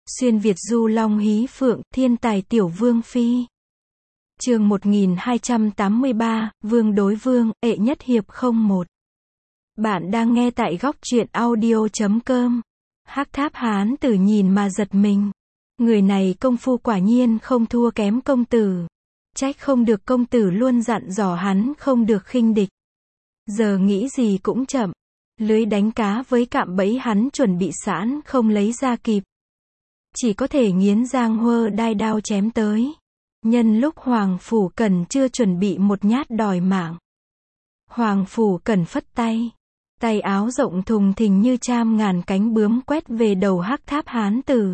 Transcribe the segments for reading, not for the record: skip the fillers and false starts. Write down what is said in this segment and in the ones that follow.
Xuyên Việt du long hí phượng, thiên tài tiểu vương phi. Chương 1283, Vương đối vương, ệ nhất hiệp 01. Bạn đang nghe tại góc truyện audio.com. Hắc Tháp Hán Tử nhìn mà giật mình. Người này công phu quả nhiên không thua kém công tử. Trách không được công tử luôn dặn dò hắn không được khinh địch. Giờ nghĩ gì cũng chậm. Lưới đánh cá với cạm bẫy hắn chuẩn bị sẵn không lấy ra kịp. Chỉ có thể nghiến răng huơ đai đao chém tới. Nhân lúc Hoàng Phủ Cẩn chưa chuẩn bị một nhát đòi mạng. Hoàng Phủ Cẩn phất tay. Tay áo rộng thùng thình như trăm ngàn cánh bướm quét về đầu Hắc Tháp Hán Tử.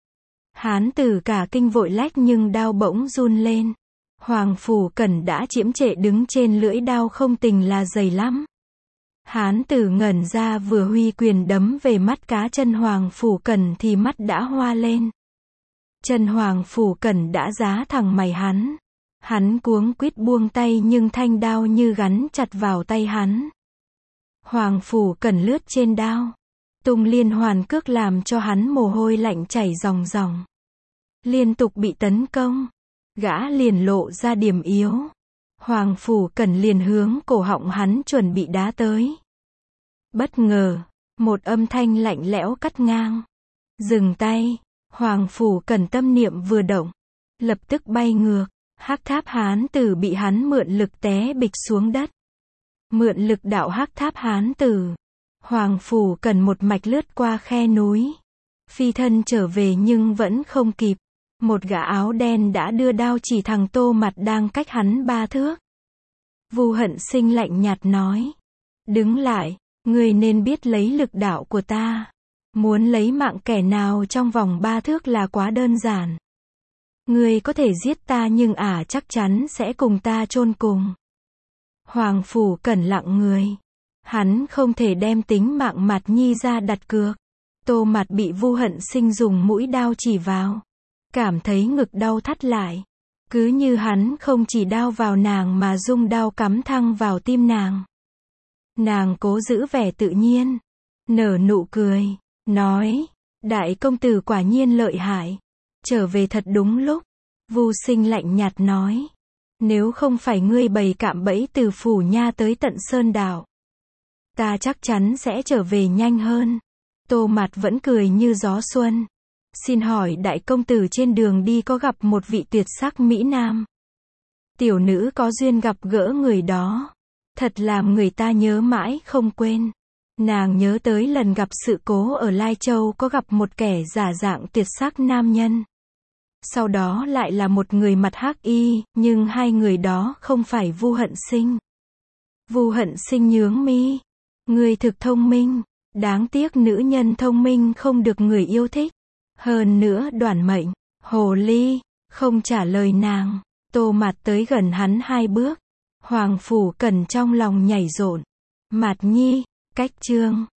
Hán Tử cả kinh vội lách nhưng đao bỗng run lên. Hoàng Phủ Cẩn đã chiếm trệ đứng trên lưỡi đao không tình là dày lắm. Hán Tử ngẩn ra vừa huy quyền đấm về mắt cá chân Hoàng Phủ Cẩn thì mắt đã hoa lên. Chân Hoàng Phủ Cẩn đã giá thẳng mày hắn. Hắn cuống quýt buông tay nhưng thanh đao như gắn chặt vào tay hắn. Hoàng Phủ Cẩn lướt trên đao. Tung liên hoàn cước làm cho hắn mồ hôi lạnh chảy ròng ròng. Liên tục bị tấn công. Gã liền lộ ra điểm yếu. Hoàng Phủ Cẩn liền hướng cổ họng hắn chuẩn bị đá tới. Bất ngờ, một âm thanh lạnh lẽo cắt ngang. Dừng tay. Hoàng Phủ Cẩn tâm niệm vừa động, lập tức bay ngược. Hắc Tháp Hán Tử bị hắn mượn lực té bịch xuống đất. Mượn lực đạo Hắc Tháp Hán Tử, Hoàng Phủ Cẩn một mạch lướt qua khe núi. Phi thân trở về nhưng vẫn không kịp. Một gã áo đen đã đưa đao chỉ thằng Tô Mặt đang cách hắn 3 thước. Vu Hận Sinh lạnh nhạt nói. Đứng lại, ngươi nên biết lấy lực đạo của ta. Muốn lấy mạng kẻ nào trong vòng 3 thước là quá đơn giản. Ngươi có thể giết ta nhưng chắc chắn sẽ cùng ta chôn cùng. Hoàng Phủ Cẩn lặng người. Hắn không thể đem tính mạng Mạt Nhi ra đặt cược. Tô Mặt bị Vu Hận Sinh dùng mũi đao chỉ vào. Cảm thấy ngực đau thắt lại. Cứ như hắn không chỉ đao vào nàng mà dung đao cắm thẳng vào tim nàng. Nàng cố giữ vẻ tự nhiên. Nở nụ cười. Nói, đại công tử quả nhiên lợi hại. Trở về thật đúng lúc. Vu Sinh lạnh nhạt nói. Nếu không phải ngươi bày cạm bẫy từ phủ nha tới tận sơn đảo, ta chắc chắn sẽ trở về nhanh hơn. Tô Mặt vẫn cười như gió xuân. Xin hỏi đại công tử trên đường đi có gặp một vị tuyệt sắc mỹ nam? Tiểu nữ có duyên gặp gỡ người đó. Thật làm người ta nhớ mãi không quên. Nàng nhớ tới lần gặp sự cố ở Lai Châu có gặp một kẻ giả dạng tuyệt sắc nam nhân. Sau đó lại là một người mặt hắc y, nhưng hai người đó không phải Vu Hận Sinh. Vu Hận Sinh nhướng mi. Người thực thông minh. Đáng tiếc nữ nhân thông minh không được người yêu thích. Hơn nữa đoản mệnh. Hồ ly. Không trả lời nàng. Tô Mặt tới gần hắn 2 bước. Hoàng Phủ Cẩn trong lòng nhảy rộn. Mạt Nhi. Cách chương